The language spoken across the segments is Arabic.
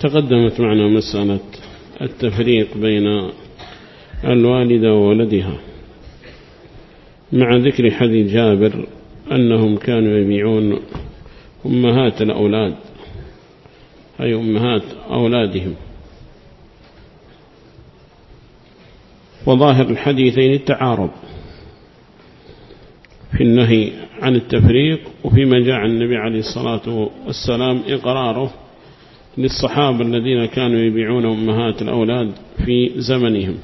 تقدمت معنا مسألة التفريق بين الوالدة وولدها مع ذكر حديث جابر أنهم كانوا يبيعون أمهات الأولاد أي أمهات أولادهم. وظاهر الحديثين التعارض في النهي عن التفريق وفيما جاء عن النبي عليه الصلاة والسلام إقراره للصحابة الذين كانوا يبيعون أمهات الأولاد في زمنهم.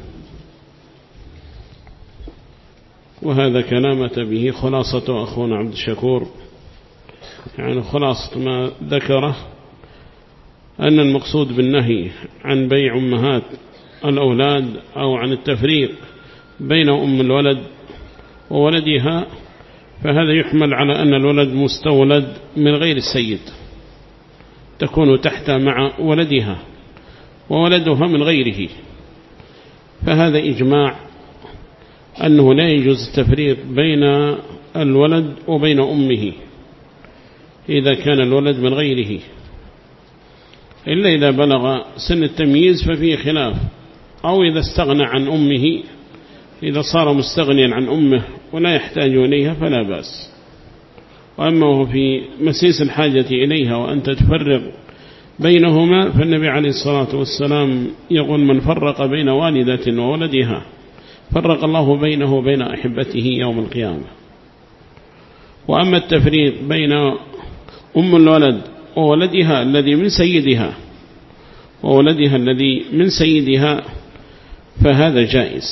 وهذا كلامة به خلاصة أخونا عبد الشكور، يعني خلاصة ما ذكره أن المقصود بالنهي عن بيع أمهات الأولاد أو عن التفريق بين أم الولد وولدها، فهذا يحمل على أن الولد مستولد من غير السيد، تكون تحت مع ولدها وولدها من غيره، فهذا إجماع أنه لا يجوز التفريق بين الولد وبين أمه إذا كان الولد من غيره، إلا إذا بلغ سن التمييز ففيه خلاف، أو إذا استغنى عن أمه، إذا صار مستغنيا عن أمه ولا يحتاج إليها فلا بأس. وأما هو في مسيس الحاجة إليها وأنت تفرق بينهما، فالنبي عليه الصلاة والسلام يقول من فرق بين والدة وولدها فرق الله بينه وبين أحبته يوم القيامة. وأما التفريق بين أم الولد وولدها الذي من سيدها وولدها الذي من سيدها فهذا جائز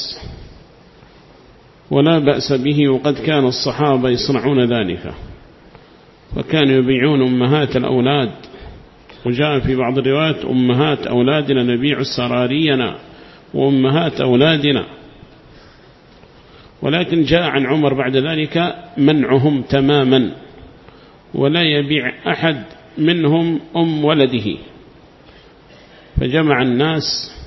ولا بأس به، وقد كان الصحابة يصنعون ذلك، وكانوا يبيعون أمهات الأولاد، وجاء في بعض الروايات أمهات أولادنا نبيع سرارينا وأمهات أولادنا. ولكن جاء عن عمر بعد ذلك منعهم تماما، ولا يبيع أحد منهم أم ولده، فجمع الناس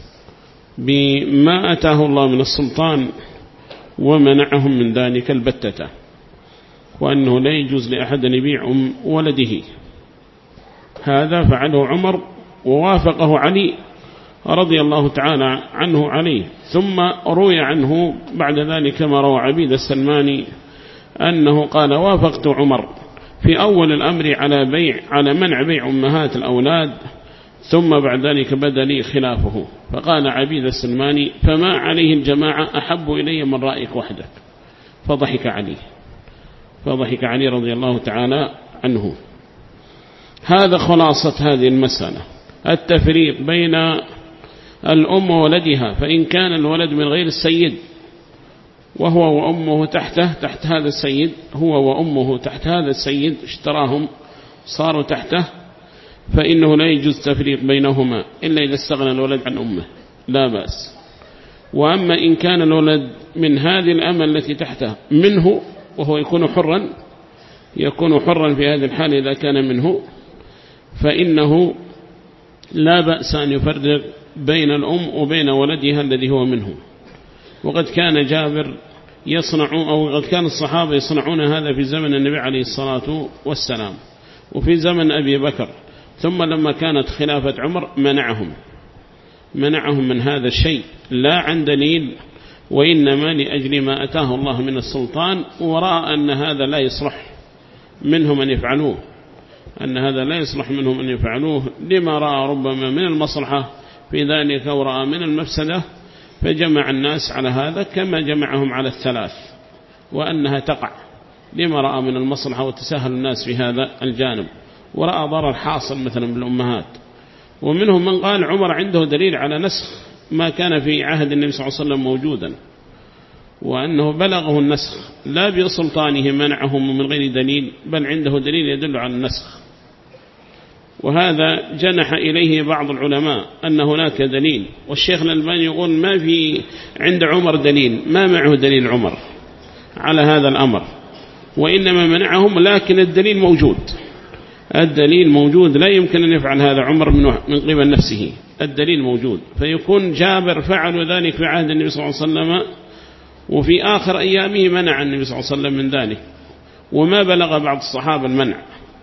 بما أتاه الله من السلطان ومنعهم من ذلك البتة، وأنه لا يجوز لأحد أن يبيع أم ولده. هذا فعله عمر ووافقه علي رضي الله تعالى عنه عليه. ثم روي عنه بعد ذلك ما روى عبيد السلماني أنه قال وافقت عمر في أول الأمر على منع بيع أمهات الأولاد، ثم بعد ذلك بدا لي خلافه. فقال عبيد السلماني فما عليه الجماعة أحب إلي من رأيك وحدك، فضحك علي رضي الله تعالى عنه. هذا خلاصة هذه المسألة، التفريق بين الأم وولدها، فإن كان الولد من غير السيد وهو وأمه تحت هذا السيد، هو وأمه تحت هذا السيد اشتراهم صاروا تحته، فإنه لا يجوز تفريق بينهما إلا إذا استغنى الولد عن أمه لا بأس. وأما إن كان الولد من هذه الأمة التي تحته منه وهو يكون حرا في هذه الحالة إذا كان منه، فإنه لا بأس أن يفرق بين الأم وبين ولدها الذي هو منه. وقد كان جابر قد كان الصحابة يصنعون هذا في زمن النبي عليه الصلاة والسلام وفي زمن أبي بكر، ثم لما كانت خلافة عمر منعهم من هذا الشيء، لا عن دليل وإنما لأجل ما أتاه الله من السلطان، ورأى أن هذا لا يصلح منهم أن يفعلوه، لما رأى ربما من المصلحة في ذلك ورأى من المفسدة، فجمع الناس على هذا كما جمعهم على الثلاث، وأنها تقع لما رأى من المصلحة وتساهل الناس في هذا الجانب، ورأى ضرر حاصل مثلا بالأمهات. ومنهم من قال عمر عنده دليل على نسخ ما كان في عهد النبي صلى الله عليه وسلم موجودا، وأنه بلغه النسخ لا بسلطانه منعهم من غير دليل، بل عنده دليل يدل على النسخ. وهذا جنح إليه بعض العلماء أن هناك دليل، والشيخ الألباني يقول ما في عند عمر دليل، ما معه دليل عمر على هذا الأمر، وإنما منعهم، لكن الدليل موجود، لا يمكن أن يفعل هذا عمر من قبل نفسه، الدليل موجود. فيكون جابر فعل ذلك في عهد النبي صلى الله عليه وسلم، وفي آخر أيامه منع النبي صلى الله عليه وسلم من ذلك، وما بلغ بعض الصحابة المنع،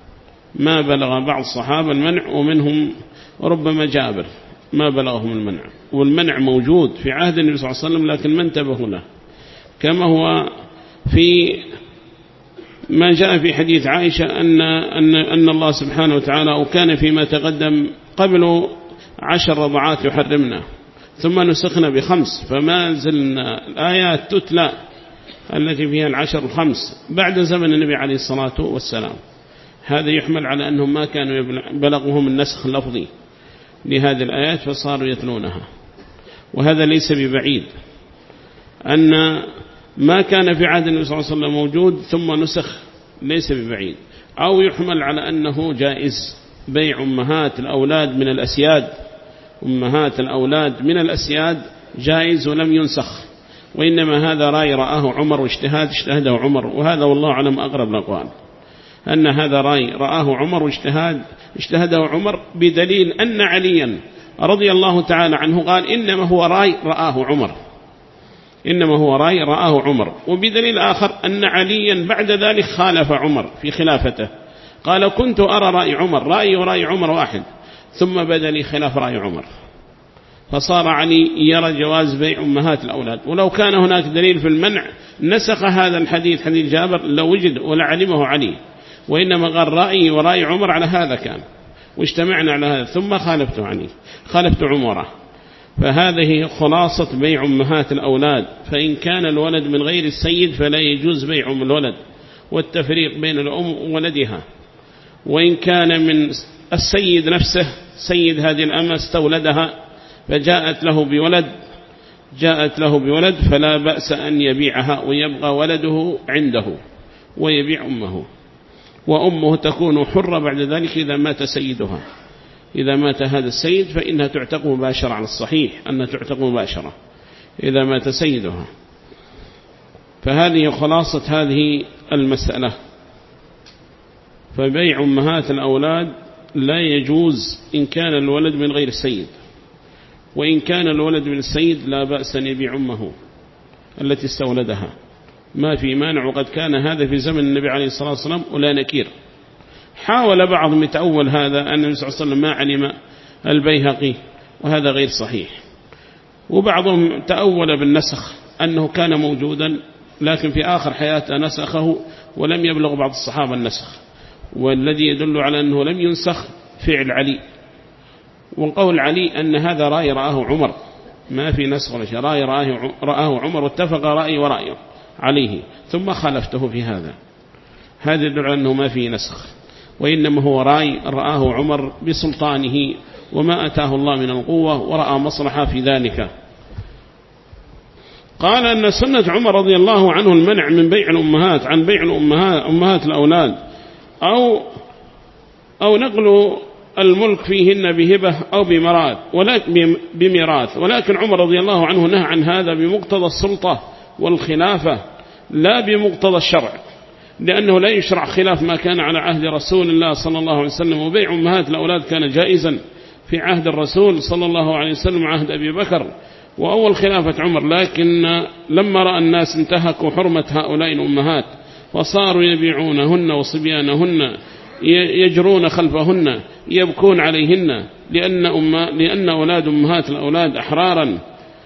ما بلغ بعض الصحابة المنع، ومنهم ربما جابر ما بلغهم المنع، والمنع موجود في عهد النبي صلى الله عليه وسلم لكن ما انتبهوا له، كما هو في ما جاء في حديث عائشة أن الله سبحانه وتعالى وكان فيما تقدم قبل 10 رضعات يحرمنا ثم نسخنا ب5، فما زلنا الآيات تتلى التي فيها 10 و5 بعد زمن النبي عليه الصلاة والسلام. هذا يحمل على أنهم ما كانوا بلغهم النسخ اللفظي لهذه الآيات فصاروا يتلونها، وهذا ليس ببعيد أن ما كان في عهد النبي صلى الله عليه وسلم موجود ثم نسخ ليس ببعيد، أو يحمل على أنه جائز بيع أمهات الأولاد من الأسياد، أمهات الأولاد من الأسياد جائز ولم ينسخ، وإنما هذا رأي رآه عمر واجتهاد اجتهده عمر، وهذا والله أعلم أقرب الأقوال أن هذا رأي رآه عمر واجتهاد اجتهده عمر، بدليل أن عليا رضي الله تعالى عنه قال إنما هو رأي رآه عمر، إنما هو رأي رآه عمر، وبدليل آخر أن عليا بعد ذلك خالف عمر في خلافته، قال كنت أرى رأي عمر، رأي ورأي عمر واحد، ثم بدا لي خلاف رأي عمر، فصار علي يرى جواز بيع أمهات الأولاد. ولو كان هناك دليل في المنع نسخ هذا الحديث حديث جابر لو وجد ولعلمه علي، وإنما قال رأي ورأي عمر على هذا كان، واجتمعنا على هذا ثم خالفته علي، خالفت عمره. فهذه خلاصة بيع أمهات الأولاد. فإن كان الولد من غير السيد فلا يجوز بيع أم الولد والتفريق بين الأم وولدها، وإن كان من السيد نفسه سيد هذه الأمة استولدها فجاءت له بولد فلا بأس أن يبيعها ويبقى ولده عنده ويبيع أمه، وأمه تكون حرة بعد ذلك إذا مات سيدها. إذا مات هذا السيد فإنها تعتق مباشرة، على الصحيح أنها تعتق مباشرة إذا مات سيدها. فهذه خلاصة هذه المسألة. فبيع أمهات الأولاد لا يجوز إن كان الولد من غير السيد، وإن كان الولد من السيد لا بأس أن يبيع أمه التي استولدها، ما في مانع. وقد كان هذا في زمن النبي عليه الصلاة والسلام ولا نكير. حاول بعضهم يتأول هذا أن النبي صلى الله عليه وسلم ما علم البيهقي، وهذا غير صحيح. وبعضهم تأول بالنسخ أنه كان موجودا لكن في آخر حياته نسخه ولم يبلغ بعض الصحابة النسخ، والذي يدل على أنه لم ينسخ فعل علي. وقول علي أن هذا رأي رآه عمر، ما في نسخ ولا شيء، رأي رآه عمر واتفق رأي ورأيه عليه ثم خالفته في هذا. هذا يدل على أنه ما في نسخ، وإنما هو رأي رآه عمر بسلطانه وما أتاه الله من القوة، ورأى مصلحة في ذلك. قال أن سنة عمر رضي الله عنه المنع من بيع الأمهات عن بيع أمهات الأولاد أو نقل الملك فيهن بهبة أو بميراث، ولكن عمر رضي الله عنه نهى عن هذا بمقتضى السلطة والخلافة لا بمقتضى الشرع، لأنه لا يشرع خلاف ما كان على عهد رسول الله صلى الله عليه وسلم. وبيع أمهات الأولاد كان جائزا في عهد الرسول صلى الله عليه وسلم، عهد أبي بكر وأول خلافة عمر، لكن لما رأى الناس انتهكوا حرمة هؤلاء الأمهات وصاروا يبيعونهن وصبيانهن يجرون خلفهن يبكون عليهن، لأن أولاد أمهات الأولاد أحرارا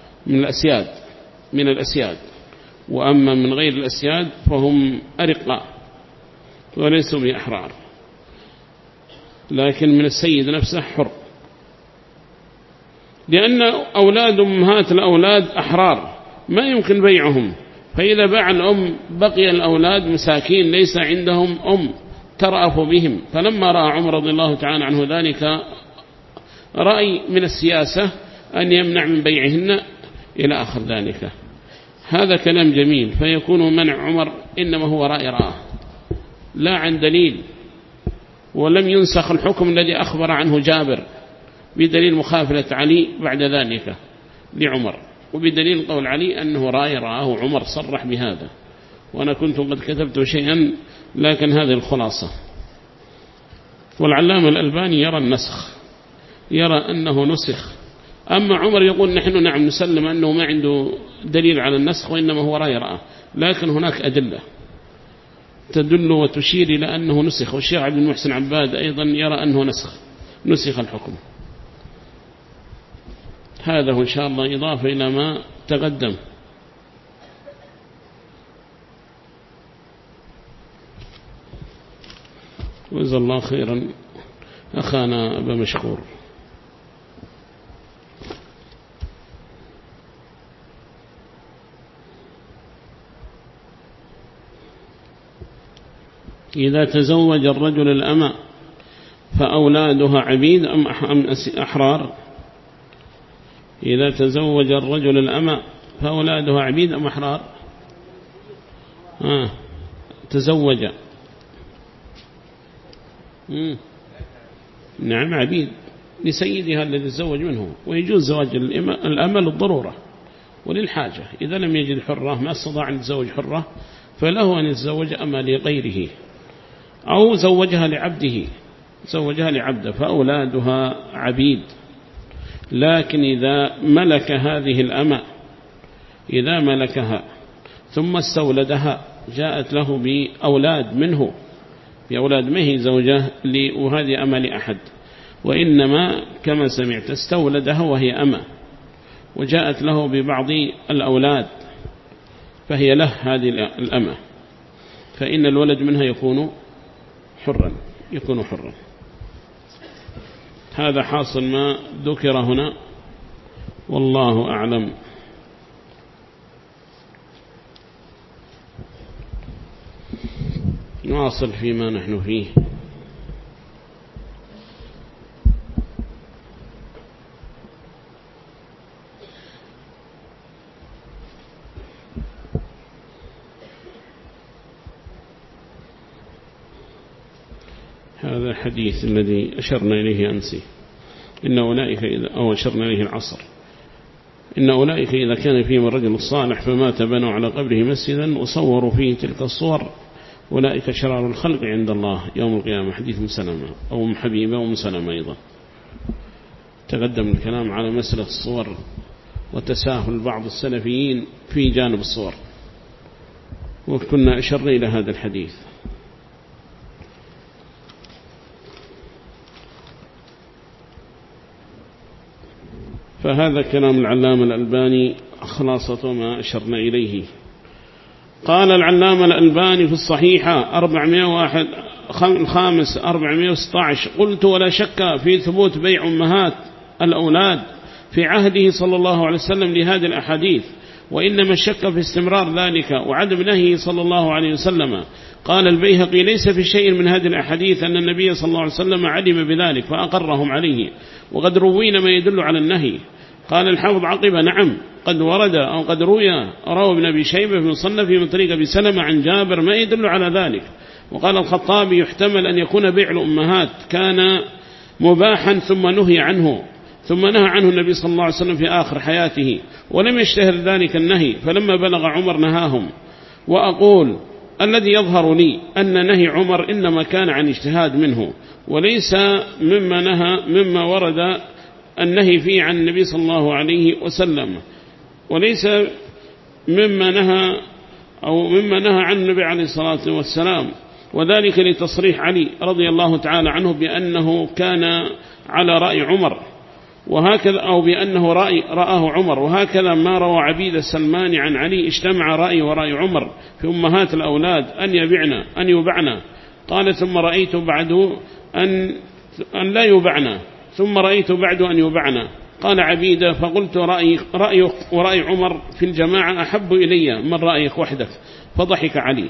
من الأسياد، وأما من غير الأسياد فهم أرقاء وليسوا بأحرار، لكن من السيد نفسه حر، لأن أولاد أمهات الأولاد أحرار ما يمكن بيعهم. فإذا باع الأم بقي الأولاد مساكين ليس عندهم أم ترأف بهم. فلما رأى عمر رضي الله تعالى عنه ذلك رأي من السياسة أن يمنع من بيعهن إلى آخر ذلك. هذا كلام جميل. فيكون منع عمر إنما هو رأي رأى لا عن دليل، ولم ينسخ الحكم الذي أخبر عنه جابر بدليل مخافلة علي بعد ذلك لعمر، وبدليل قول علي أنه رأي رآه عمر صرح بهذا. وأنا كنت قد كتبت شيئا لكن هذه الخلاصة. والعلامة الألباني يرى النسخ، يرى أنه نسخ. أما عمر يقول نحن نعم نسلم أنه ما عنده دليل على النسخ وإنما هو رأي رأى، لكن هناك أدلة تدل وتشير إلى أنه نسخ، والشيخ عبد المحسن عباد أيضا يرى أنه نسخ الحكم. هذا هو إن شاء الله إضافة إلى ما تقدم. وجزا الله خيرا أخانا أبا مشكور. إذا تزوج الرجل الأمة فأولادها عبيد أم أحرار؟ إذا تزوج الرجل الأمة فأولادها عبيد أم أحرار؟ تزوج. نعم عبيد لسيدها الذي تزوج منه، ويجوز زواج الأمة للضرورة وللحاجة. إذا لم يجد حرة ما استطاع أن يتزوج حرة فله أن يتزوج أمة لغيره، أو زوجها لعبده فأولادها عبيد. لكن إذا ملك هذه الأمة، إذا ملكها ثم استولدها جاءت له بأولاد منه، بأولاد ما هي زوجة وهذه أمة لأحد، وإنما كما سمعت استولدها وهي أمة وجاءت له ببعض الأولاد فهي له هذه الأمة، فإن الولد منها يكون حرا. هذا حاصل ما ذكر هنا، والله أعلم. نواصل فيما نحن فيه. هذا الحديث الذي أشرنا إليه أمس، إن أولئك أو أشرنا إليه العصر، إن أولئك إذا كان فيهم الرجل الصالح فمات بنوا على قبره مسجدا وصوروا فيه تلك الصور أولئك شرار الخلق عند الله يوم القيامة. حديث مسلمة أو حبيبة ومسلمة أيضا. تقدم الكلام على مسألة الصور وتساهل بعض السلفيين في جانب الصور، وكنا أشرنا إلى هذا الحديث. فهذا كلام العلامة الألباني خلاصة ما أشرنا إليه. قال العلامة الألباني في الصحيحة 416 قلت ولا شك في ثبوت بيع أمهات الأولاد في عهده صلى الله عليه وسلم لهذه الأحاديث، وإنما الشك في استمرار ذلك وعدم نهيه صلى الله عليه وسلم. قال البيهقي ليس في شيء من هذه الأحاديث أن النبي صلى الله عليه وسلم علم بذلك فأقرهم عليه، وقد روينا ما يدل على النهي. قال الحافظ عقبة نعم قد ورد أو قد روى ابن أبي شيبة في مصنف من طريق أبي سلمة عن جابر ما يدل على ذلك. وقال الخطابي يحتمل أن يكون بيع الأمهات كان مباحا ثم نهي عنه، ثم نهى عنه النبي صلى الله عليه وسلم في آخر حياته ولم يشتهر ذلك النهي، فلما بلغ عمر نهاهم. وأقول الذي يظهر لي أن نهي عمر إنما كان عن اجتهاد منه، وليس مما ورد النهي فيه عن النبي صلى الله عليه وسلم، وليس مما نهى عن النبي عليه الصلاة والسلام، وذلك لتصريح علي رضي الله تعالى عنه بأنه كان على رأي عمر، وهكذا أو بأنه رآه عمر، وهكذا ما روى عبيد السلماني عن علي اجتمع رأي ورأي عمر في أمهات الأولاد أن يبعنا. قال ثم رأيت بعد أن لا يبعنا، ثم رأيت بعد أن يبعنا. قال عبيدة فقلت رأيك ورأي عمر في الجماعة أحب إلي من رأيك وحدك، فضحك علي.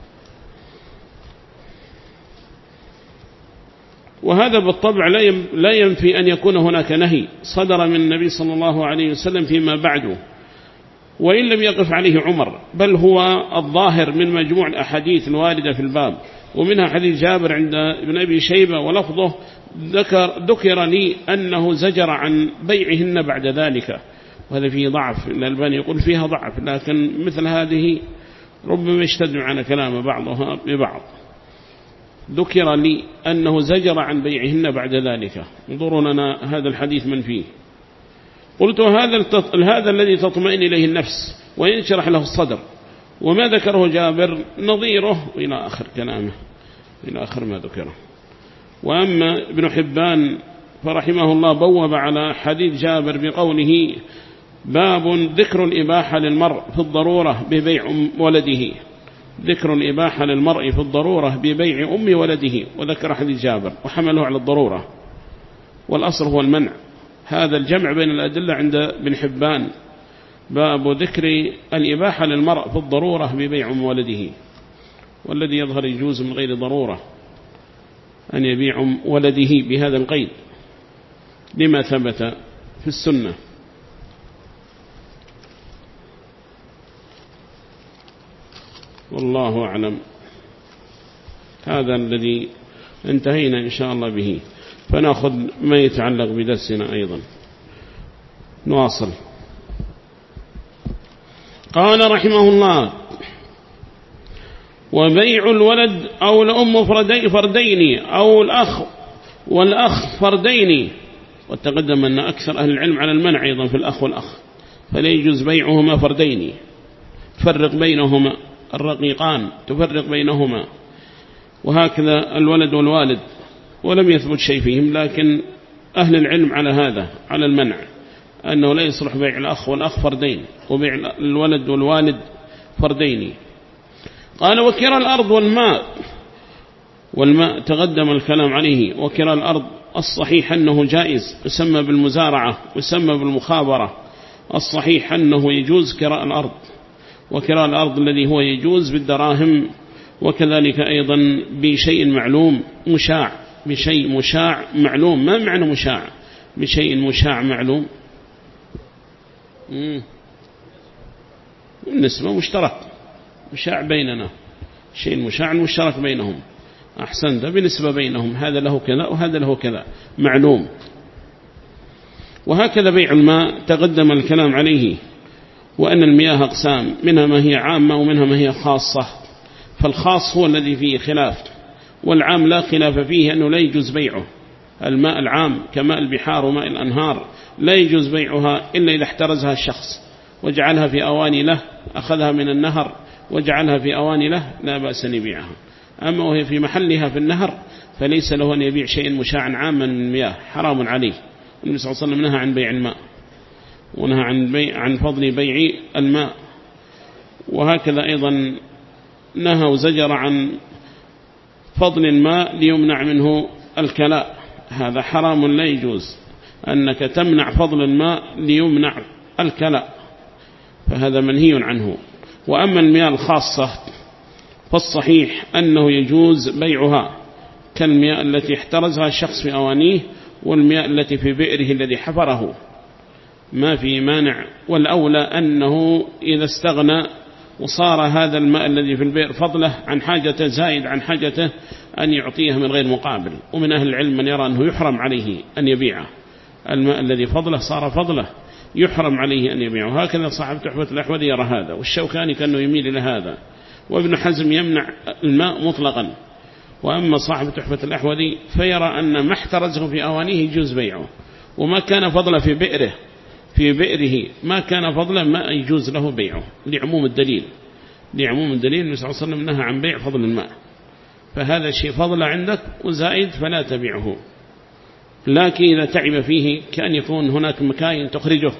وهذا بالطبع لا ينفي أن يكون هناك نهي صدر من النبي صلى الله عليه وسلم فيما بعده، وإن لم يقف عليه عمر، بل هو الظاهر من مجموع الأحاديث الواردة في الباب، ومنها حديث جابر عند ابن أبي شيبة ولفظه ذكر لي أنه زجر عن بيعهن بعد ذلك، وهذا فيه ضعف. الألباني يقول فيها ضعف، لكن مثل هذه ربما يشتد على كلام بعضها ببعض. ذكر لي أنه زجر عن بيعهن بعد ذلك، انظروا لنا هذا الحديث من فيه. قلت هذا الذي تطمئن إليه النفس وينشرح له الصدر، وما ذكره جابر نظيره إلى آخر كلامه، إلى آخر ما ذكره. وأما ابن حبان فرحمه الله بوب على حديث جابر بقوله باب ذكر الإباحة للمرء في الضرورة ببيع ولده، ذكر الإباحة للمرء في الضرورة ببيع أم ولده، وذكر حديث جابر وحمله على الضرورة، والأصل هو المنع. هذا الجمع بين الأدلة عند ابن حبان، باب ذكر الإباحة للمرء في الضرورة ببيع أم ولده، والذي يظهر يجوز من غير ضرورة أن يبيع أم ولده بهذا القيد لما ثبت في السنة. والله أعلم. هذا الذي انتهينا إن شاء الله به، فنأخذ ما يتعلق بدرسنا أيضا. نواصل. قال رحمه الله وبيع الولد أو الأم فردين أو الأخ والأخ فردين، وتقدم أن أكثر أهل العلم على المنع أيضا في الأخ والأخ، فلا يجوز بيعهما فردين، تفرق بينهما الرقيقان، تفرق بينهما، وهكذا الولد والوالد، ولم يثبت شيء فيهم، لكن أهل العلم على هذا، على المنع، أنه لا يصلح بيع الأخ والأخ فردين، وبيع الولد والوالد فردين. قال وكرى الأرض والماء تقدم الكلام عليه. وكرى الأرض الصحيح أنه جائز، يسمى بالمزارعة، يسمى بالمخابرة. الصحيح أنه يجوز كراء الأرض، وكراء الأرض الذي هو يجوز بالدراهم، وكذلك أيضا بشيء معلوم مشاع، بشيء مشاع معلوم. ما معنى مشاع؟ بشيء مشاع معلوم، النسبة مشترك، مشاع بيننا، شيء مشاع مشترك بينهم، أحسن، ده بنسبة بينهم، هذا له كذا وهذا له كذا، معلوم. وهكذا بيع الماء تقدم الكلام عليه، وأن المياه أقسام، منها ما هي عامة ومنها ما هي خاصة، فالخاص هو الذي فيه خلاف، والعام لا خلاف فيه أنه لا يجوز بيعه. الماء العام كماء البحار وماء الأنهار لا يجوز بيعها إلا إذا احترزها الشخص وجعلها في أواني له، أخذها من النهر وجعلها في أواني له، لا بأس أن يبيعها. أما وهي في محلها في النهر فليس له أن يبيع شيء مشاعا عاما من المياه، حرام عليه. النبي صلى الله عليه وسلم نهى عن بيع الماء، ونهى عن فضل بيع الماء. وهكذا أيضا نهى وزجر عن فضل الماء ليمنع منه الكلاء، هذا حرام لا يجوز، أنك تمنع فضل الماء ليمنع الكلاء، فهذا منهي عنه. وأما المياه الخاصة فالصحيح أنه يجوز بيعها، كالمياه التي احترزها الشخص في أوانيه، والمياه التي في بئره الذي حفره، ما في مانع. والأولى أنه إذا استغنى وصار هذا الماء الذي في البئر فضله عن حاجته، زائد عن حاجته، أن يعطيه من غير مقابل. ومن أهل العلم من يرى أنه يحرم عليه أن يبيعه، الماء الذي فضله صار فضله، يحرم عليه أن يبيعه. هكذا صاحب تحفة الأحوذي يرى هذا، والشوكاني كأنه يميل إلى هذا، وابن حزم يمنع الماء مطلقا. وأما صاحب تحفة الأحوذي فيرى أن ما احترزه في أوانيه يجوز بيعه، وما كان فضله في بئره ما كان فضلا ما يجوز له بيعه، لعموم الدليل النبي صلى الله عليه وسلم نهى عن بيع فضل الماء، فهذا شيء فضل عندك وزائد فلا تبيعه. لكن إذا تعب فيه كأن يكون هناك مكاين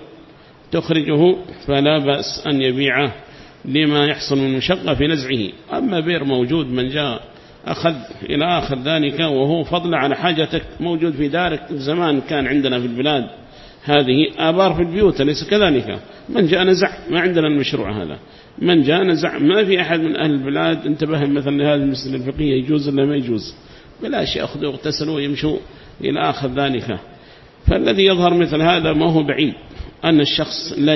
تخرجه فلا بأس أن يبيعه لما يحصل من مشقة في نزعه. أما بئر موجود من جاء أخذ إلى آخر ذلك وهو فضل على حاجتك، موجود في دارك، زمان كان عندنا في البلاد هذه آبار في البيوت، ليس كذلك، من جاء نزع، ما عندنا المشروع هذا، من جاء نزع، ما في أحد من أهل البلاد انتبه مثلا لهذه المسألة الفقهية يجوز ولا ما يجوز، بلاش يأخذوا ويغتسلوا ويمشوا إلى آخر ذلك. فالذي يظهر مثل هذا ما هو بعيد أن الشخص لا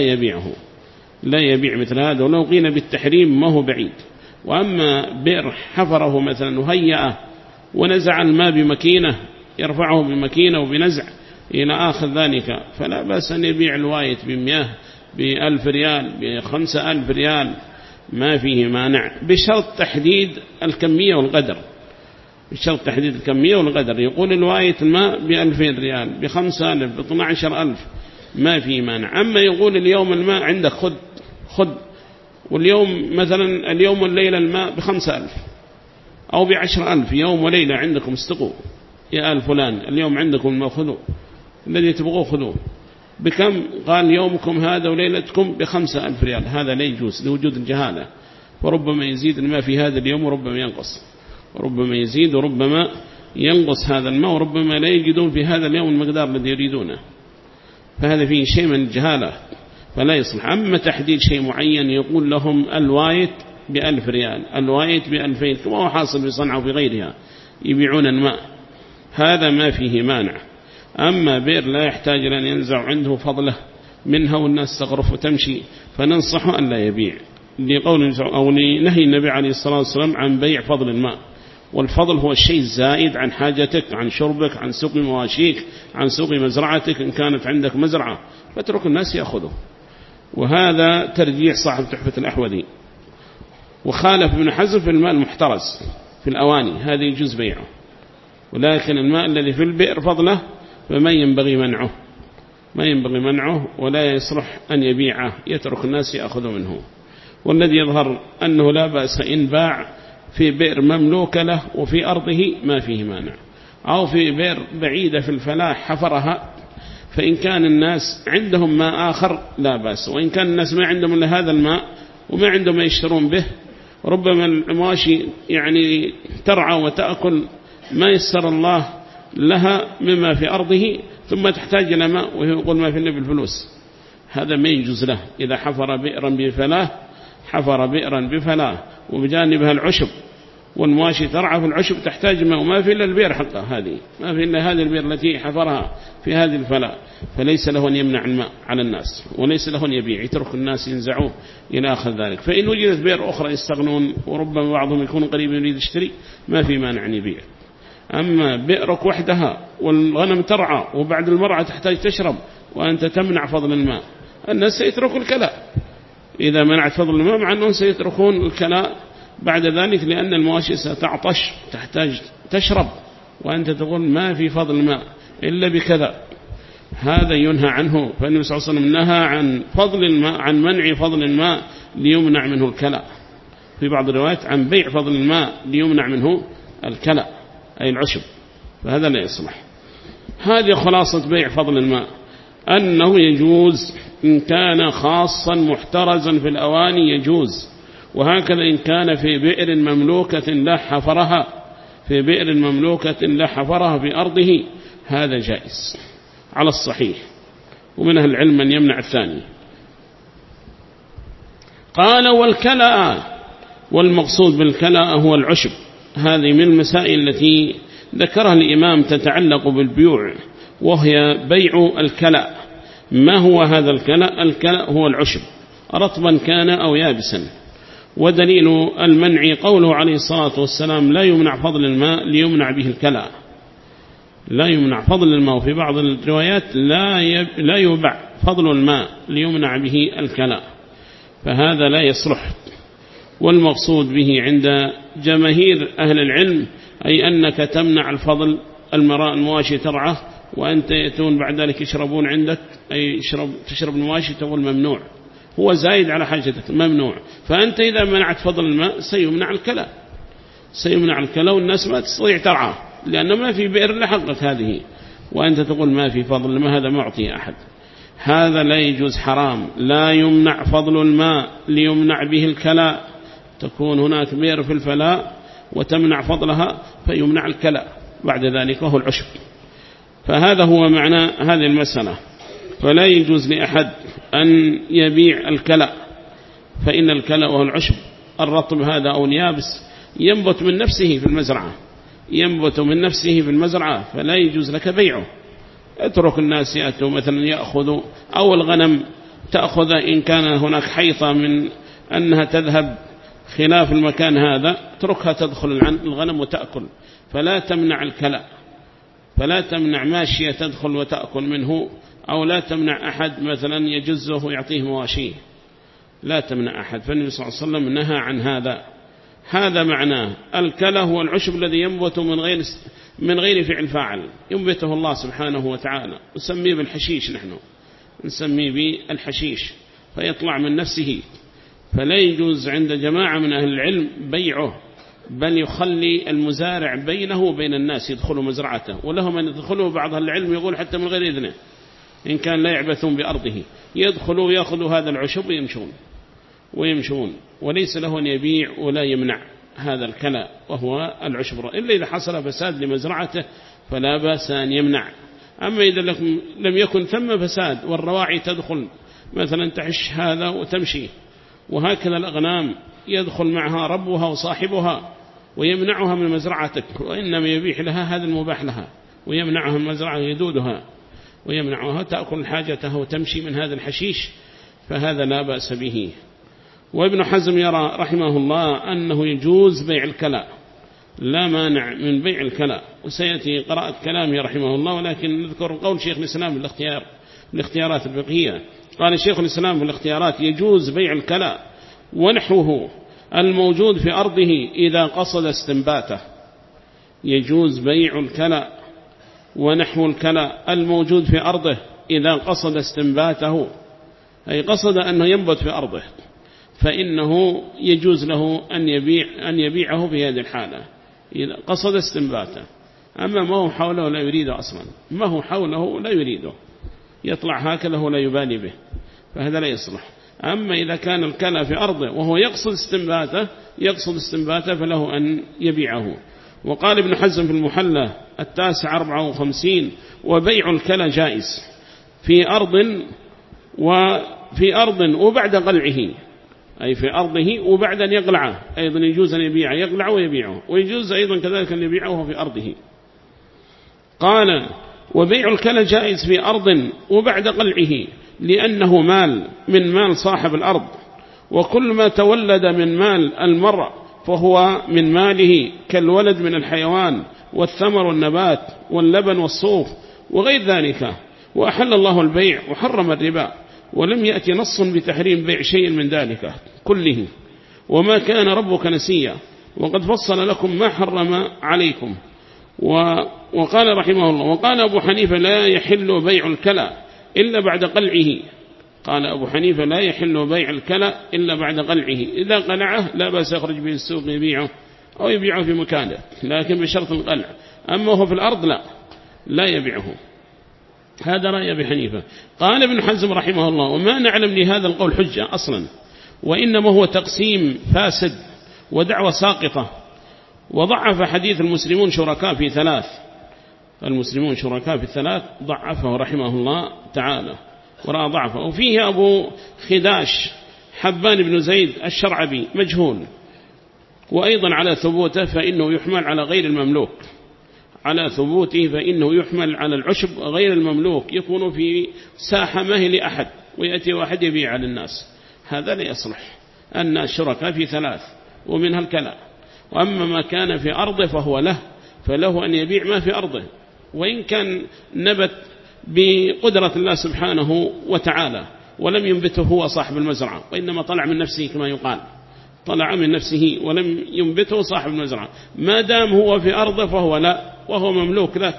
يبيع مثل هذا، ولو قيل بالتحريم ما هو بعيد. وأما بئر حفره مثلا وهيأه ونزع الماء بمكينة، يرفعه بمكينة وبنزع إلى آخر ذلك، فلا بأس أن يبيع الوايت بمياه ب1000 ريال ب5000 ريال، ما فيه مانع، بشرط تحديد الكمية والقدر، يقول الوايت الماء ب2000 ريال ب5000 ب12000 ما فيه مانع. أما يقول اليوم الماء عندك خذ واليوم مثلا اليوم والليلة الماء ب5,000 أو ب10,000 يوم وليلة عندكم استقوا يا آل فلان، اليوم عندكم الماء خذوا الذي تبغوه خذوه. بكم؟ قال يومكم هذا وليلتكم ب5,000 ريال. هذا لا يجوز لوجود الجهالة، وربما يزيد الماء في هذا اليوم وربما ينقص، وربما يزيد وربما ينقص هذا الماء، وربما لا يجدون في هذا اليوم المقدار الذي يريدونه. فهذا فيه شيء من الجهالة فلا يصلح. أما تحديد شيء معين يقول لهم الوايت ب1,000 ريال، الوايت ب2,000 كما هو حاصل في صنعاء وفي غيرها يبيعون الماء، هذا ما فيه مانع. أما بئر لا يحتاج أن ينزع عنده فضله منها والناس تغرف وتمشي، فننصحه أن لا يبيع لقول أو لنهي النبي عليه الصلاة والسلام عن بيع فضل الماء. والفضل هو الشيء الزائد عن حاجتك، عن شربك، عن سوق مواشيك، عن سوق مزرعتك إن كانت عندك مزرعة، فترك الناس يأخذه. وهذا ترجيح صاحب تحفة الأحوذي. وخالف ابن حزم في الماء المحترز في الأواني، هذا يجوز بيعه، ولكن الماء الذي في البئر فضله فما ينبغي منعه، ما ينبغي منعه ولا يصلح أن يبيعه، يترك الناس يأخذوا منه. والذي يظهر أنه لا بأس إن باع في بئر مملوك له وفي أرضه ما فيه مانع، أو في بئر بعيدة في الفلاح حفرها، فإن كان الناس عندهم ماء آخر لا بأس. وإن كان الناس ما عندهم إلا هذا الماء وما عندهم ما يشترون به، ربما المواشي يعني ترعى وتأكل ما يسر الله لها مما في أرضه، ثم تحتاج إلى ماء ويقول ما في إلا بالفلوس، هذا ما يجوز له. إذا حفر بئرا بفلاه، حفر بئرا بفلاه وبجانبها العشب والمواشي ترعى في العشب تحتاج ماء وما في إلا البئر حقه، هذه ما في إلا هذه البئر التي حفرها في هذه الفلاة، فليس له أن يمنع الماء على الناس، وليس له أن يبيع، يترك الناس ينزعوه إلى آخر ذلك. فإن وجدت بئر أخرى يستغنون وربما بعضهم يكون قريب يريد يشتري، ما في مانع أن يبيع. أما بئرك وحدها والغنم ترعى وبعد المرعى تحتاج تشرب وأنت تمنع فضل الماء، الناس سيتركوا الكلاء. إذا منعت فضل الماء مع أنهم سيتركون الكلاء بعد ذلك، لأن المواشي ستعطش تحتاج تشرب، وأنت تقول ما في فضل الماء إلا بكذا، هذا ينهى عنه. فالنبي صلى الله عليه وسلم نهى عن فضل الماء، عن منع فضل الماء ليمنع منه الكلاء، في بعض الروايات عن بيع فضل الماء ليمنع منه الكلاء أي العشب، فهذا لا يصلح. هذه خلاصة بيع فضل الماء، أنه يجوز إن كان خاصا محترزا في الأواني يجوز، وهكذا إن كان في بئر مملوكة لا حفرها، في بئر مملوكة لا حفرها في أرضه، هذا جائز على الصحيح، ومن أهل العلم من يمنع الثاني. قال والكلاء، والمقصود بالكلاء هو العشب. هذه من المسائل التي ذكرها الإمام تتعلق بالبيوع، وهي بيع الكلاء. ما هو هذا الكلاء؟ الكلاء هو العشب رطبا كان أو يابسا. ودليل المنع قوله عليه الصلاة والسلام لا يمنع فضل الماء ليمنع به الكلاء، لا يمنع فضل الماء، وفي بعض الروايات لا يباع فضل الماء ليمنع به الكلاء، فهذا لا يصلح. والمقصود به عند جماهير أهل العلم أي أنك تمنع الفضل، المواشي ترعى وأنت يأتون بعد ذلك يشربون عندك، أي تشرب المواشي تقول ممنوع، هو زايد على حاجتك ممنوع. فأنت إذا منعت فضل الماء سيمنع الكلاء، سيمنع الكلاء والناس ما تستطيع ترعى، لأنه ما في بئر لحقك هذه، وأنت تقول ما في فضل الماء، هذا معطي أحد، هذا لا يجوز، حرام. لا يمنع فضل الماء ليمنع به الكلاء، تكون هناك بئر في الفلاء وتمنع فضلها فيمنع الكلاء بعد ذلك وهو العشب. فهذا هو معنى هذه المسألة. فلا يجوز لأحد أن يبيع الكلاء، فإن الكلاء وهو العشب الرطب هذا أو اليابس ينبت من نفسه في المزرعة، ينبت من نفسه في المزرعة، فلا يجوز لك بيعه. اترك الناس يأتوا مثلا يأخذوا، أو الغنم تأخذ إن كان هناك حيطة من أنها تذهب خلاف المكان هذا، اتركها تدخل الغنم وتأكل، فلا تمنع الكلاء، فلا تمنع ماشية تدخل وتأكل منه، أو لا تمنع أحد مثلا يجزه ويعطيه مواشيه، لا تمنع أحد. فالنبي صلى الله عليه وسلم نهى عن هذا. هذا معناه الكلاء هو العشب الذي ينبت من غير فعل فاعل، ينبته الله سبحانه وتعالى، نسميه بالحشيش، نحن نسميه بالحشيش، فيطلع من نفسه، فلا يجوز عند جماعة من أهل العلم بيعه، بل يخلي المزارع بينه وبين الناس يدخلوا مزرعته، وله من يدخلوا بعض العلم يقول حتى من غير إذنه إن كان لا يعبثون بأرضه، يدخلوا ويأخذوا هذا العشب ويمشون وليس له أن يبيع ولا يمنع هذا الكلى وهو العشب، إلا إذا حصل فساد لمزرعته فلا بأس أن يمنع. أما إذا لم يكن ثم فساد والرواعي تدخل مثلا تحش هذا وتمشي، وهكذا الأغنام يدخل معها ربها وصاحبها ويمنعها من مزرعتك، وإنما يبيح لها هذا المباح لها ويمنعها من مزرعة يدودها ويمنعها تأكل حاجتها وتمشي من هذا الحشيش، فهذا لا بأس به. وابن حزم يرى رحمه الله أنه يجوز بيع الكلى، لا مانع من بيع الكلى، وسيأتي قراءة كلامه رحمه الله، ولكن نذكر قول شيخ الإسلام بالاختيارات الفقهية. قال شيخ الإسلام في الاختيارات: يجوز بيع الكلى ونحوه الموجود في أرضه إذا قصد استنباته. يجوز بيع الكلى ونحو الكلى الموجود في أرضه إذا قصد استنباته، أي قصد أنه ينبت في أرضه، فإنه يجوز له أن يبيعه في هذه الحالة إذا قصد استنباته. أما ما هو حوله لا يريده أصلا، ما هو حوله لا يريده، يطلع هكذا ولا يبالي به، فهذا لا يصلح. أما إذا كان الكلى في أرضه وهو يقصد استنباته فله أن يبيعه. وقال ابن حزم في المحلى 59: وبيع الكلى جائز في أرض وبعد قلعه، أي في أرضه وبعد أن يقلعه أيضا يجوز أن يقلع ويبيعه، ويجوز أيضا كذلك أن يبيعه في أرضه. قال: وبيع الكلى جائز في أرض وبعد قلعه لأنه مال من مال صاحب الأرض، وكل ما تولد من مال المرء فهو من ماله، كالولد من الحيوان والثمر والنبات واللبن والصوف وغير ذلك. وأحل الله البيع وحرم الربا، ولم يأتي نص بتحريم بيع شيء من ذلك كله، وما كان ربك نسيا، وقد فصل لكم ما حرم عليكم. وقال رحمه الله: وقال أبو حنيفة: لا يحل بيع الكلى إلا بعد قلعه. قال أبو حنيفة: لا يحل بيع الكلى إلا بعد قلعه، إذا قلعه لا بأس يخرج به السوق يبيعه أو يبيعه في مكانه، لكن بشرط القلع. أما هو في الأرض لا يبيعه. هذا رأي أبي حنيفة. قال ابن حزم رحمه الله: وما نعلم لهذا القول حجة أصلا، وإنما هو تقسيم فاسد ودعوة ساقطة. وضعف حديث المسلمون شركاء في ثلاث، المسلمون شركاء في الثلاث ضعفه رحمه الله تعالى ورأى ضعفه. وفيه أبو خداش حبان بن زيد الشرعبي مجهول، وأيضا على ثبوته فإنه يحمل على غير المملوك، على ثبوته فإنه يحمل على العشب غير المملوك، يكون في ساحة ما هي لأحد ويأتي واحد يبيع للناس، هذا لا يصلح. أن الشركاء في ثلاث ومنها الكلى. وأما ما كان في أرضه فله أن يبيع ما في أرضه، وإن كان نبت بقدرة الله سبحانه وتعالى ولم ينبته هو صاحب المزرعة، وإنما طلع من نفسه كما يقال، طلع من نفسه ولم ينبته صاحب المزرعة، ما دام هو في أرضه وهو مملوك له،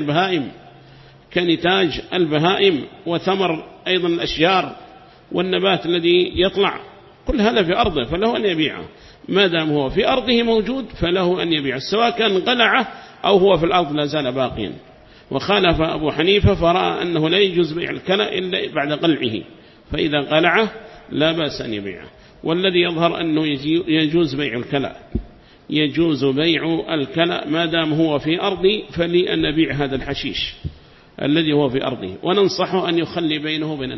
كنتاج البهائم وثمر أيضا الأشجار والنبات الذي يطلع، كل هذا في أرضه فله أن يبيعه، ما دام هو في أرضه موجود فله أن يبيعه، سواء كان قلعه أو هو في الأرض لا زال باقيا. وخالف أبو حنيفة فرأى أنه لا يجوز بيع الكلى إلا بعد قلعه، فإذا قلعه لا بأس أن يبيعه. والذي يظهر أنه يجوز بيع الكلى، يجوز بيع الكلى ما دام هو في أرضي، فلي أن نبيع هذا الحشيش الذي هو في أرضه، وننصحه أن يخلي بينه وبين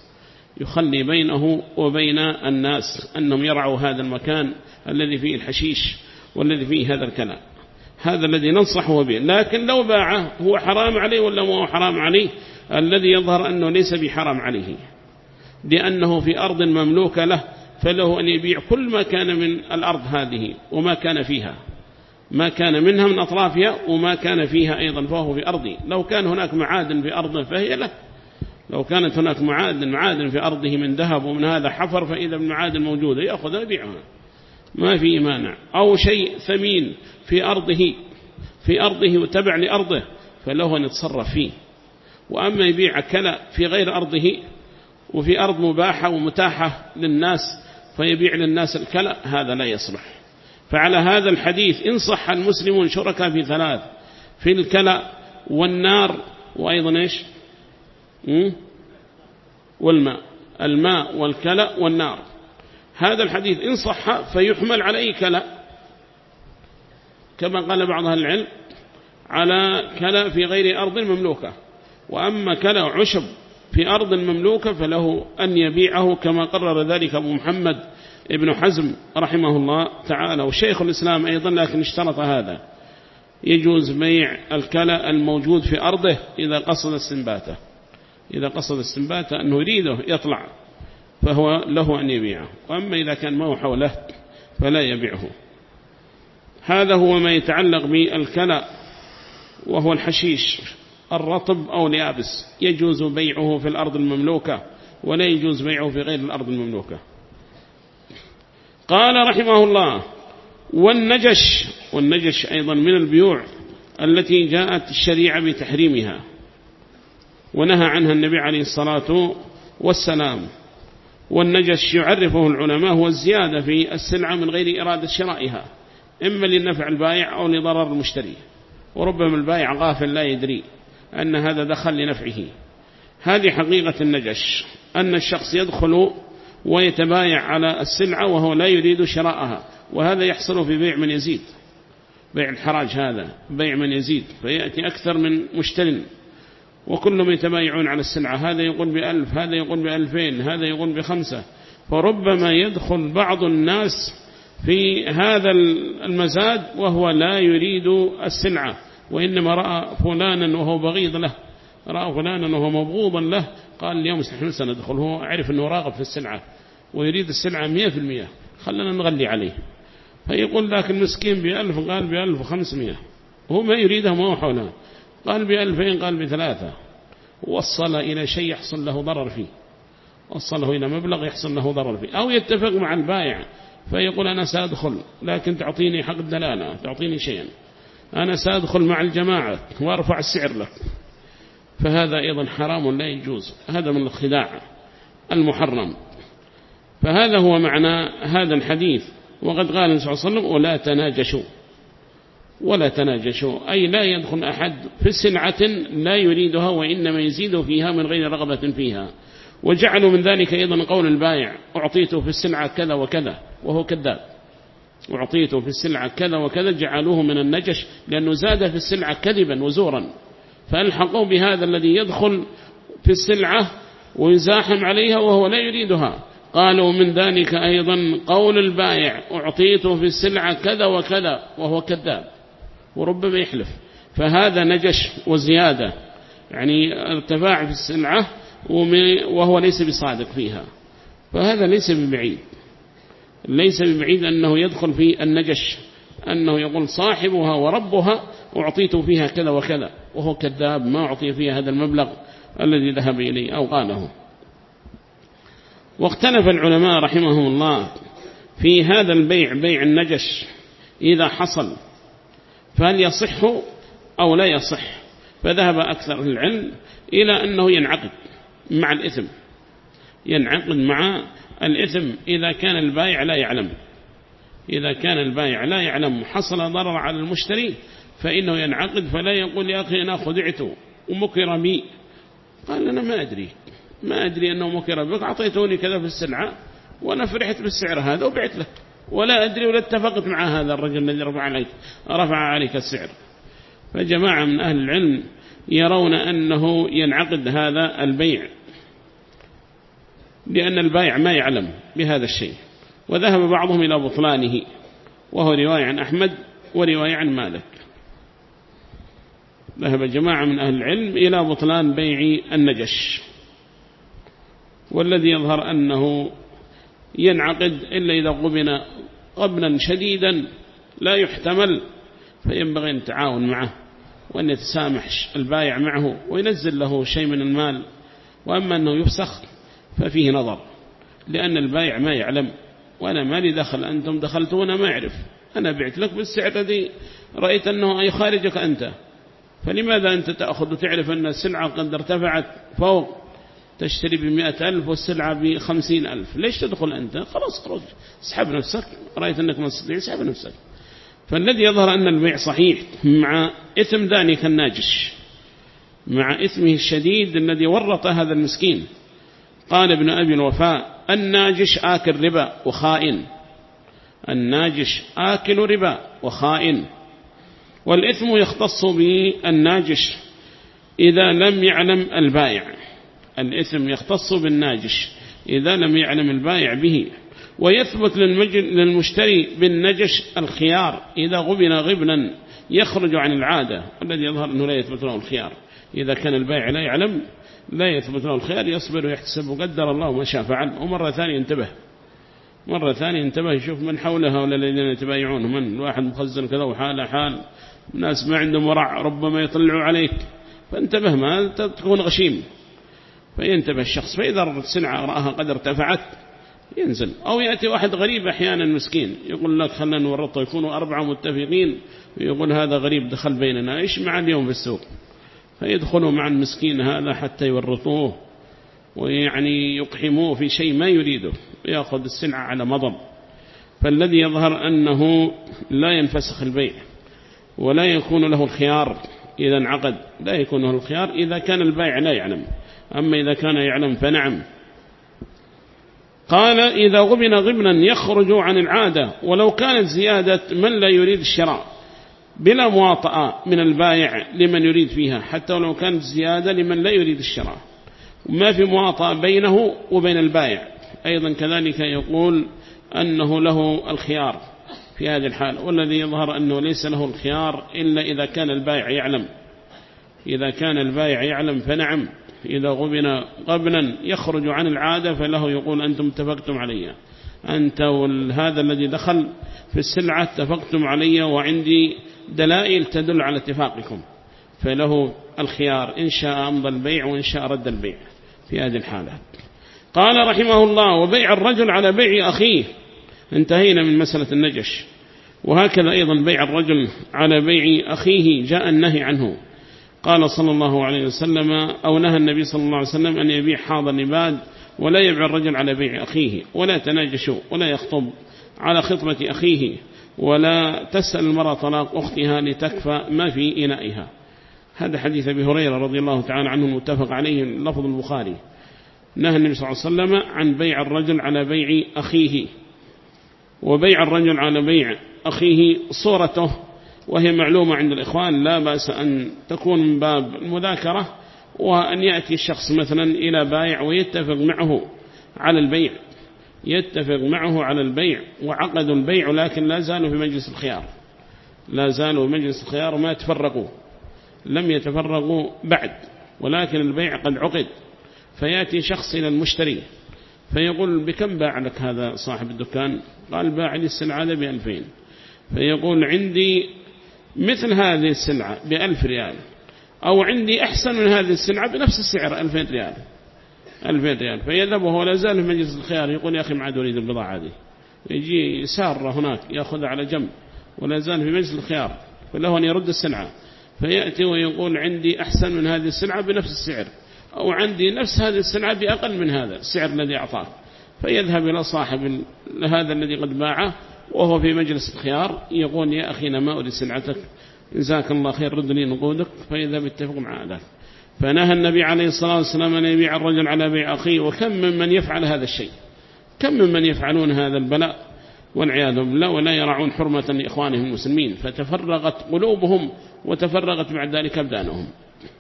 الناس أنهم يرعوا هذا المكان الذي فيه الحشيش والذي فيه هذا الكلى، هذا الذي ننصحه به. لكن لو باعه هو حرام عليه ولا ما هو حرام عليه؟ الذي يظهر أنه ليس بحرام عليه، لأنه في أرض مملوكة له، فله أن يبيع كل ما كان من الأرض هذه وما كان فيها، ما كان منها من أطرافها وما كان فيها أيضا، فهو في أرضه. لو كان هناك معادن في أرضه فهي له، لو كانت هناك معادن في أرضه من ذهب ومن هذا حفر، فإذا المعادن موجودة يأخذها يبيعها ما في مانع. أو شيء ثمين في أرضه وتبع لأرضه فله أن يتصرف فيه. وأما يبيع كلى في غير أرضه وفي أرض مباحة ومتاحة للناس، فيبيع للناس الكلأ، هذا لا يصلح. فعلى هذا الحديث إن صح المسلمون شركاء في ثلاث، في الكلأ والنار وأيضا إيش والماء، الماء والكلأ والنار. هذا الحديث إن صح فيحمل على أي كلأ، كما قال بعض أهل العلم على كلأ في غير أرض مملوكة، وأما كلأ عشب في أرض مملوكة فله أن يبيعه، كما قرر ذلك أبو محمد ابن حزم رحمه الله تعالى وشيخ الإسلام أيضا، لكن اشترط هذا: يجوز بيع الكلأ الموجود في أرضه إذا قصد استنباته، إذا قصد استنباته أنه يريده يطلع فهو له أن يبيعه، وأما إذا كان ما هو حوله فلا يبيعه. هذا هو ما يتعلق بالكلأ، وهو الحشيش الرطب أو اليابس، يجوز بيعه في الأرض المملوكة ولا يجوز بيعه في غير الأرض المملوكة. قال رحمه الله: والنجش أيضا من البيوع التي جاءت الشريعة بتحريمها ونهى عنها النبي عليه الصلاة والسلام. والنجش يعرفه العلماء هو الزيادة في السلعة من غير إرادة شرائها، إما لنفع البائع أو لضرر المشتري، وربما البائع غافل لا يدري أن هذا دخل لنفعه. هذه حقيقة النجش، أن الشخص يدخل ويتبايع على السلعة وهو لا يريد شراءها، وهذا يحصل في بيع من يزيد، بيع الحراج، هذا بيع من يزيد، فيأتي أكثر من مشتري وكلهم يتبايعون على السلعة، هذا يقول ب1000، هذا يقول ب2000، هذا يقول ب5، فربما يدخل بعض الناس في هذا المزاد وهو لا يريد السلعة، وإنما رأى فلانا وهو بغيض له، رأى فلانا وهو مبغوضا له، قال اليوم نحن سندخل، هو عرف أنه راغب في السلعة ويريد السلعة 100%، خلنا نغلي عليه، فيقول ذاك المسكين ب1000 قال ب1500، هو ما يريدها ما هو حولها، قال ب2000 قال ب3، وصل إلى شيء يحصل له ضرر فيه، وصله إلى مبلغ يحصل له ضرر فيه، أو يتفق مع البائع فيقول أنا سأدخل لكن تعطيني حق الدلالة، تعطيني شيئا، أنا سأدخل مع الجماعة وأرفع السعر لك، فهذا أيضا حرام لا يجوز، هذا من الخداع المحرم. فهذا هو معنى هذا الحديث. وقد قال النبي صلى الله عليه وسلم: ولا تناجشوا، أي لا يدخل أحد في سلعة لا يريدها وإنما يزيد فيها من غير رغبة فيها. وجعلوا من ذلك أيضا قول البائع: أعطيته في السلعة كذا وكذا وهو كذاب، أعطيته في السلعة كذا وكذا، جعلوه من النجش لأنه زاد في السلعة كذبا وزورا، فألحقوا بهذا الذي يدخل في السلعة ويزاحم عليها وهو لا يريدها، قالوا من ذلك أيضا قول البائع: أعطيته في السلعة كذا وكذا وهو كذاب، وربما يحلف، فهذا نجش وزيادة، يعني ارتفاع في السلعة وهو ليس بصادق فيها، فهذا ليس ببعيد أنه يدخل في النجش، أنه يقول صاحبها وربها أعطيته فيها كذا وكذا وهو كذاب، ما أعطي فيها هذا المبلغ الذي ذهب إليه أو قاله. واختلف العلماء رحمهم الله في هذا البيع، بيع النجش إذا حصل فهل يصح أو لا يصح، فذهب أكثر العلم إلى أنه ينعقد مع الإثم، ينعقد مع الإثم إذا كان البائع لا يعلم، إذا كان البائع لا يعلم حصل ضرر على المشتري فإنه ينعقد، فلا يقول يا أخي أنا خدعت ومكر بي، قال أنا ما أدري أنه مكر بك، أعطيتوني كذا في السلعة وأنا فرحت بالسعر هذا وبعت لك، ولا أدري ولا اتفقت مع هذا الرجل الذي رفع عليك السعر. فجماعة من أهل العلم يرون أنه ينعقد هذا البيع لأن البائع ما يعلم بهذا الشيء، وذهب بعضهم إلى بطلانه، وهو رواية عن أحمد ورواية عن مالك. ذهب جماعة من أهل العلم إلى بطلان بيع النجش، والذي يظهر أنه ينعقد إلا إذا قبن قبنا شديدا لا يحتمل، فينبغي أن يتعاون معه وأن يتسامح البائع معه وينزل له شيء من المال. وأما أنه يفسخ ففيه نظر، لأن البائع ما يعلم، وأنا ما لي دخل، أنتم دخلتونا ما أعرف، أنا بعت لك بالسعر الذي رأيت أنه يخارجك أنت، فلماذا أنت تأخذ وتعرف أن السلعة قد ارتفعت فوق تشتري ب100,000 والسلعة ب50,000، ليش تدخل أنت؟ خلاص خرج، اسحب نفسك، رأيت أنك ما تستطيع اسحب نفسك. فالذي يظهر أن البيع صحيح مع إثم ذلك الناجش، مع إثمه الشديد الذي ورط هذا المسكين. قال ابن أبي الوفاء: الناجش آكل ربا وخائن، الناجش آكل ربا وخائن. والإثم يختص بالناجش إذا لم يعلم البائع، الإثم يختص بالناجش إذا لم يعلم البائع به. ويثبت للمشتري بالنجش الخيار إذا غبن غبنا يخرج عن العادة، والذي يظهر أنه لا يثبت له الخيار. إذا كان البائع لا يعلم لا يثبت له الخيار، يصبر ويحتسب وقدر الله ما شاء فعل. ومرة ثانية انتبه، مرة ثانية انتبه، يشوف من حولها ولا الذين يتبايعون، من الواحد مخزن كذا وحاله حال، الناس ما عندهم ورع ربما يطلعوا عليك، فانتبه ما تكون غشيم. فينتبه الشخص، فإذا السلعة رأها قد ارتفعت ينزل. أو يأتي واحد غريب أحيانا مسكين يقول لك خلنا نورطه، يكونوا 4 متفقين ويقول هذا غريب دخل بيننا، إيش مع اليوم في السوق، فيدخلوا مع المسكين هذا حتى يورطوه ويعني يقحموه في شيء ما يريده ويأخذ السلعة على مضض. فالذي يظهر أنه لا ينفسخ البيع ولا يكون له الخيار إذا انعقد، لا يكون له الخيار إذا كان البائع لا يعلم، أما إذا كان يعلم فنعم. قال: إذا غبن غبنا يخرج عن العادة، ولو كانت زيادة من لا يريد الشراء بلا مواطأة من البائع لمن يريد فيها، حتى ولو كانت زيادة لمن لا يريد الشراء وما في مواطأة بينه وبين البائع، أيضا كذلك يقول أنه له الخيار في هذه الحال. والذي يظهر أنه ليس له الخيار إلا إذا كان البائع يعلم، إذا كان البائع يعلم فنعم. إذا غبن غبنا يخرج عن العادة فله يقول: أنتم اتفقتم علي، أنت وهذا الذي دخل في السلعة اتفقتم علي وعندي دلائل تدل على اتفاقكم، فله الخيار إن شاء أمضى البيع وإن شاء رد البيع في هذه الحالة. قال رحمه الله: وبيع الرجل على بيع أخيه. انتهينا من مسألة النجش. وهكذا أيضا بيع الرجل على بيع أخيه جاء النهي عنه. قال صلى الله عليه وسلم، أو نهى النبي صلى الله عليه وسلم أن يبيع حاضر نباد، ولا يبيع الرجل على بيع أخيه، ولا تناجشوا، ولا يخطب على خطبة أخيه، ولا تسأل المرأة طلاق أختها لتكفى ما في إنائها. هذا حديث أبي هريرة رضي الله تعالى عنه المتفق عليه لفظ البخاري. نهى النبي صلى الله عليه وسلم عن بيع الرجل على بيع أخيه. وبيع الرجل على بيع أخيه صورته وهي معلومة عند الإخوان، لا بأس أن تكون من باب المذاكرة، وأن يأتي الشخص مثلا إلى بائع ويتفق معه على البيع، يتفق معه على البيع وعقد البيع، لكن لا زالوا في مجلس الخيار، لا زالوا في مجلس الخيار وما تفرقوا، لم يتفرقوا بعد، ولكن البيع قد عقد. فيأتي شخص إلى المشتري فيقول: بكم باع لك هذا صاحب الدكان؟ قال: باع لي السلعة ب2000. فيقول: عندي مثل هذه السلعة ب1000 ريال، أو عندي أحسن من هذه السلعة بنفس السعر 2000 ريال، 2000 ريال. فيذهب وهو لا زال في مجلس الخيار يقول: يا أخي ما عاد أريد البضاعة هذه، يجي سارة هناك يأخذها على جنب ولا زال في مجلس الخيار، فله أن يرد السلعة. فيأتي ويقول: عندي أحسن من هذه السلعة بنفس السعر، أو عندي نفس هذه السلعة بأقل من هذا السعر الذي أعطاه. فيذهب إلى صاحب هذا الذي قد باعه وهو في مجلس الخيار يقول: يا أخينا ما أريد سلعتك، جزاك الله خير رد لي نقودك. فإذا بيتفق مع ذلك. فنهى النبي عليه الصلاة والسلام أن يبيع الرجل على بيع أخيه. وكم من يفعل هذا الشيء، كم من يفعلون هذا البلاء والعياذ بالله، ولا يرعون حرمة لإخوانهم المسلمين، فتفرغت قلوبهم وتفرغت بعد ذلك أبدانهم،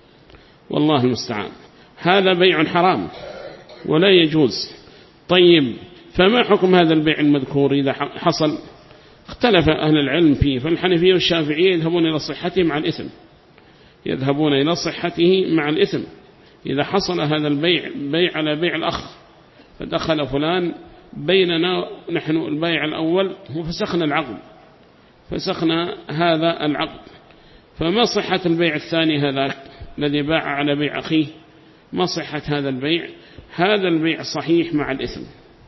والله المستعان. هذا بيع حرام ولا يجوز. طيب، فما حكم هذا البيع المذكور إذا حصل؟ اختلف أهل العلم فيه، فالحنفية والشافعية يذهبون إلى صحته مع الإثم، يذهبون إلى صحته مع الإثم. إذا حصل هذا البيع بيع على بيع الأخ، فدخل فلان بيننا نحن البيع الأول وفسخنا العقد، فسخنا هذا العقد، فما صحة البيع الثاني هذاك الذي باع على بيع أخيه؟ ما صحة هذا البيع؟ هذا البيع صحيح مع الإثم.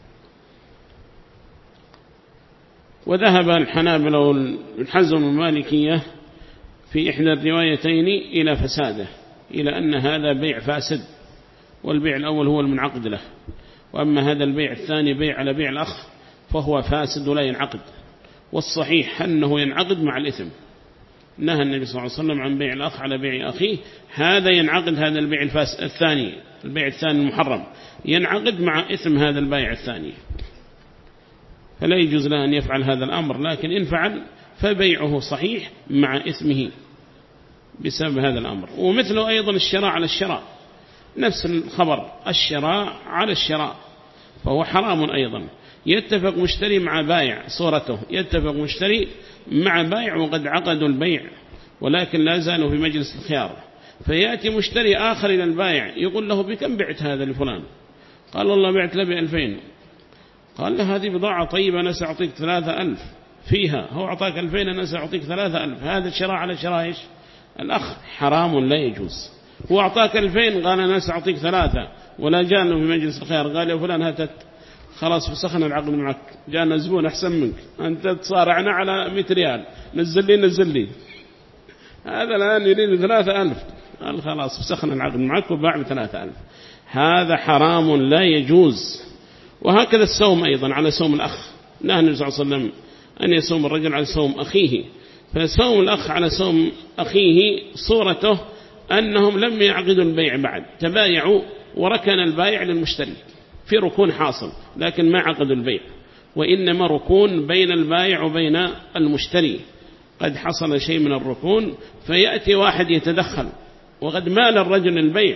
وذهب الحنابلة والحزم المالكية في إحدى الروايتين إلى فساده، إلى أن هذا بيع فاسد والبيع الأول هو المنعقد له. وأما هذا البيع الثاني بيع على بيع الأخ فهو فاسد ولا ينعقد، والصحيح أنه ينعقد مع الإثم. نهى النبي صلى الله عليه وسلم عن بيع الأخ على بيع أخيه، هذا ينعقد، هذا البيع الثاني، البيع الثاني المحرم ينعقد مع إثم هذا البيع الثاني، فلا يجوز له أن يفعل هذا الأمر، لكن إن فعل فبيعه صحيح مع إثمه بسبب هذا الأمر. ومثله أيضا الشراء على الشراء، نفس الخبر، الشراء على الشراء فهو حرام أيضا. يتفق مشتري مع بايع، صورته يتفق مشتري مع بايع وقد عقدوا البيع ولكن لا زالوا في مجلس الخيار، فيأتي مشتري آخر إلى البايع يقول له بكم بعت هذا لفلان؟ قال والله بعت له ب2000. قال له هذه بضاعة طيبة أنا سأعطيك 3000 فيها، هو أعطاك 2000 أنا سأعطيك 3000. هذا الشراء على شراء إيش؟ الأخ حرام لا يجوز. هو أعطاك 2000 قال أنا سأعطيك 3، ولا جاءنا في مجلس الخيار قال يا فلان هاتت خلاص فسخنا العقد معك، جاءنا زبون أحسن منك، أنت تصارعنا على 100 ريال، نزل لي. هذا الآن يريد 3000، قال خلاص فسخنا العقد معك وباع ب3000. هذا حرام لا يجوز. وهكذا السوم أيضا على سوم الأخ، نهى النبي صلى الله عليه وسلم أن يسوم الرجل على سوم أخيه. فسوم الأخ على سوم أخيه صورته أنهم لم يعقدوا البيع بعد، تبايعوا وركن البايع للمشتري في ركون حاصل، لكن ما عقدوا البيع، وإنما ركون بين البايع وبين المشتري، قد حصل شيء من الركون، فيأتي واحد يتدخل وقد مال الرجل البيع،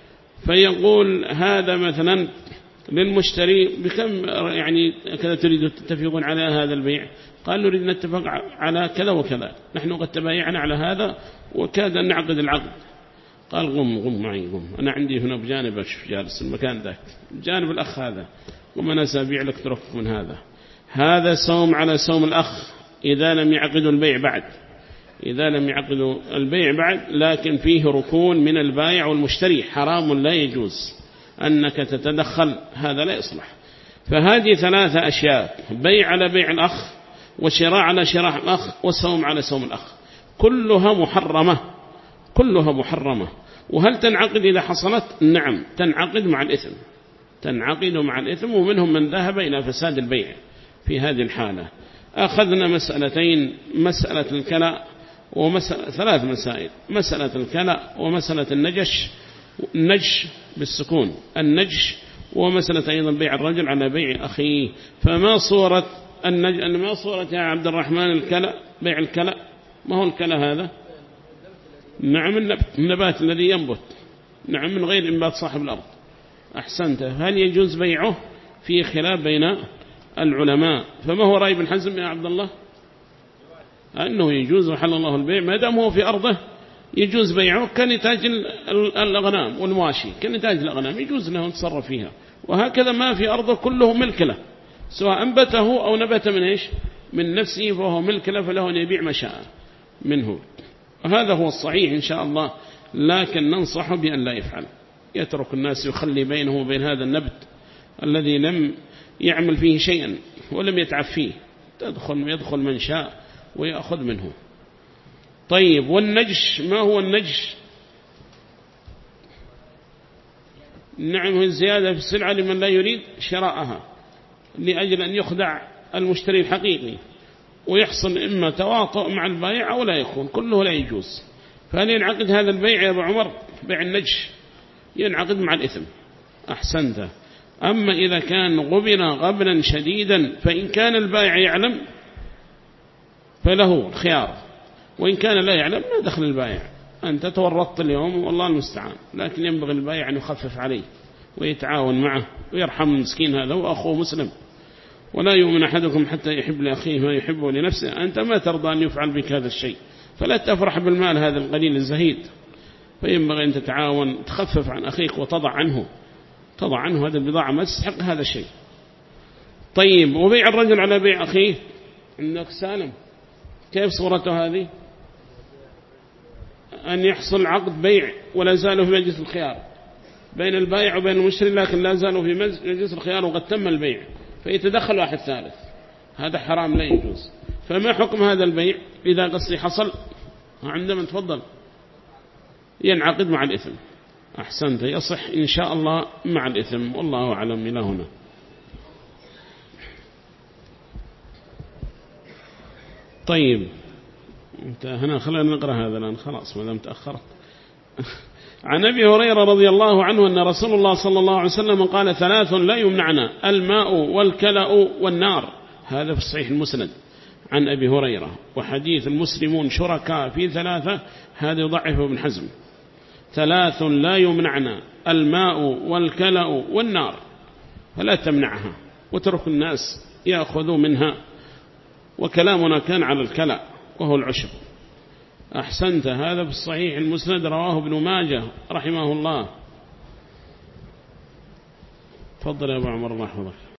فيقول هذا مثلا للمشتري بكم يعني كذا تريد تتفقون على هذا البيع؟ قال نريد نتفق على كذا وكذا، نحن قد تبايعنا على هذا وكاد أن نعقد العقد. قال قم معي، قم أنا عندي هنا بجانب جالس المكان ذاك بجانب الأخ هذا، قم أنا سأبيع لك ترك من هذا. هذا سوم على سوم الأخ إذا لم يعقدوا البيع بعد، إذا لم يعقدوا البيع بعد، لكن فيه ركون من البائع والمشتري، حرام لا يجوز أنك تتدخل، هذا لا يصلح. فهذه 3 أشياء: بيع على بيع الأخ، وشراء على شراء الأخ، وسوم على سوم الأخ، كلها محرمة، كلها محرمة. وهل تنعقد إذا حصلت؟ نعم تنعقد مع الإثم، تنعقد مع الإثم، ومنهم من ذهب إلى فساد البيع في هذه الحالة. أخذنا مسألتين، مسألة الكلاء ثلاث مسائل: مسألة الكلاء، ومسألة النجش بالسكون النجش، ومسألة أيضا بيع الرجل على بيع أخيه. فما صورة ما صورة يا عبد الرحمن الكلاء، بيع الكلاء؟ ما هو الكلاء هذا؟ نعم النبات الذي ينبت، نعم من غير إنبات صاحب الأرض. أحسنت. هل يجوز بيعه؟ في خلاف بين العلماء. فما هو رأي ابن حزم يا عبد الله؟ أنه يجوز وحل الله البيع ما دام هو في أرضه، يجوز بيعه كنتاج الأغنام والمواشي، كنتاج الأغنام يجوز له يتصرف فيها، وهكذا ما في أرضه كله ملك له، سواء أنبته أو نبت من إيش؟ من نفسه، فهو ملك له، فله أن يبيع ما شاء منه. وهذا هو الصحيح إن شاء الله، لكن ننصح بأن لا يفعل، يترك الناس يخلي بينه وبين هذا النبت الذي لم يعمل فيه شيئا ولم يتعب فيه، يدخل من شاء ويأخذ منه. طيب، والنجش، ما هو النجش؟ نعم هو الزيادة في السلعة لمن لا يريد شراءها، لأجل أن يخدع المشتري الحقيقي ويحصل إما تواطؤ مع البائع أو لا يكون، كله لا يجوز. فهل ينعقد هذا البيع يا أبو عمر؟ بيع النجش ينعقد مع الإثم. أحسنت. أما إذا كان غبن غبنا شديدا، فإن كان البائع يعلم فله الخيار، وإن كان لا يعلم ما دخل البائع، أنت تورطت اليوم والله المستعان، لكن ينبغي البائع أن يخفف عليه ويتعاون معه ويرحم المسكين هذا وأخوه مسلم. ولا يؤمن أحدكم حتى يحب لأخيه ما يحبه لنفسه. أنت ما ترضى أن يفعل بك هذا الشيء، فلا تفرح بالمال هذا القليل الزهيد، فينبغي أن تتعاون، تخفف عن أخيك وتضع عنه هذا البضاعة، ما تستحق هذا الشيء. طيب، وبيع الرجل على بيع أخيه عندك سالم، كيف صورته هذه؟ أن يحصل عقد بيع ولا زالوا في مجلس الخيار بين البائع وبين المشتري، لكن لا زالوا في مجلس الخيار وقد تم البيع، فيتدخل واحد ثالث، هذا حرام لا يجوز. فما حكم هذا البيع إذا قصدي حصل؟ عندما تفضل ينعقد مع الإثم، أحسنت، يصح إن شاء الله مع الإثم، والله أعلم. إلى هنا. طيب هنا خلينا نقرأ هذا الآن خلاص ما دام تأخرت. عن أبي هريرة رضي الله عنه أن رسول الله صلى الله عليه وسلم قال 3 لا يمنعنا: الماء والكلأ والنار. هذا في الصحيح المسند عن أبي هريرة. وحديث المسلمون شركاء في 3 هذا يضعفه ابن حزم. 3 لا يمنعنا: الماء والكلأ والنار، فلا تمنعها وترك الناس يأخذوا منها. وكلامنا كان على الكلأ وهو العشب. أحسنت، هذا في الصحيح المسند رواه ابن ماجه رحمه الله. تفضل يا أبو عمر الله يحفظك.